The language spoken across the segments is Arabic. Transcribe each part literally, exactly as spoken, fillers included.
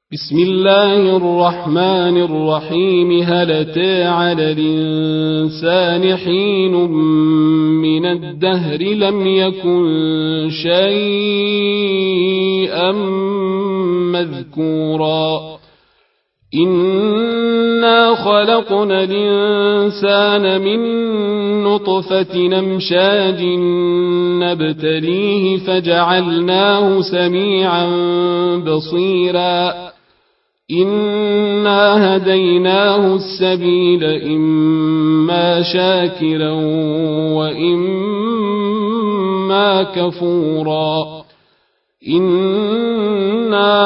بسم الله الرحمن الرحيم. هل أتى على الإنسان حين من الدهر لم يكن شيئا مذكورا إنا خلقنا الإنسان من نطفة أمشاج نبتليه فجعلناه سميعا بصيرا إنا هديناه السبيل إما شاكرا وإما كفورا إنا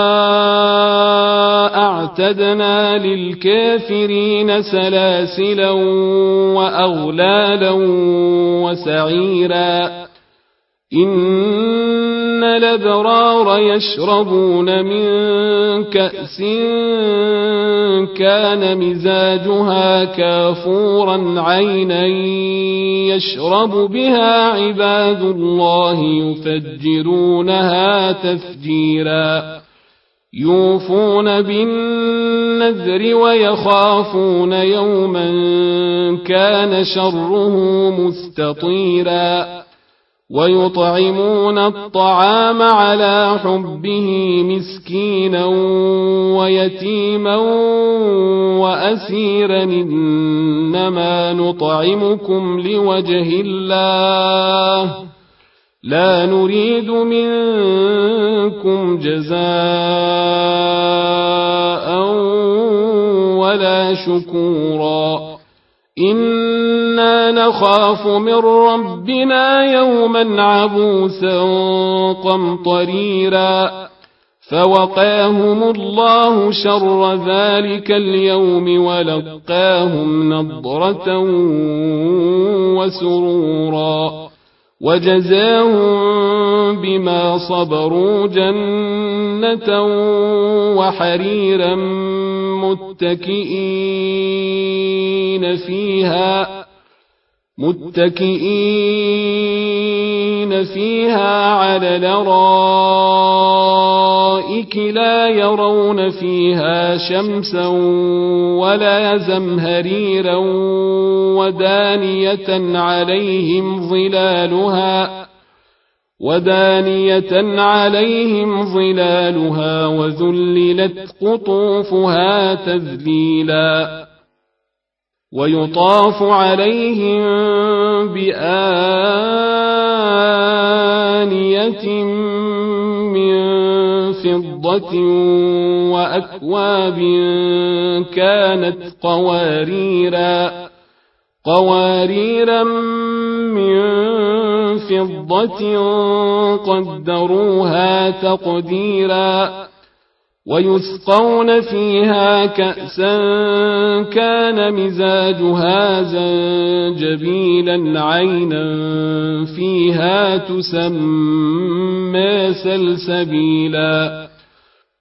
أعتدنا للكافرين سلاسلا وأغلالا وسعيرا إن الأبرار يشربون من كأس كان مزاجها كافورا عينا يشرب بها عباد الله يفجرونها تفجيرا يوفون بالنذر ويخافون يوما كان شره مستطيرا ويطعمون الطعام على حبه مسكينا ويتيما وأسيرا إنما نطعمكم لوجه الله لا نريد منكم جزاء ولا شكورا إنا نخاف من ربنا يوما عبوسا قمطريرا فوقاهم الله شر ذلك اليوم ولقاهم نضرة وسرورا وجزاهم بما صبروا جنة وحريرا متكئين فيها متكئين فيها على الأرائك لا يرون فيها شمسا ولا زمهريرا ودانية عليهم ظلالها ودانية عليهم ظلالها وذللت قطوفها تذليلا ويطاف عليهم بآنية من فضة وأكواب كانت قواريرا قواريرا من فضة قدروها تقديرا ويسقون فيها كأسا كان مزاجها زنجبيلا عينا فيها تسمى سلسبيلا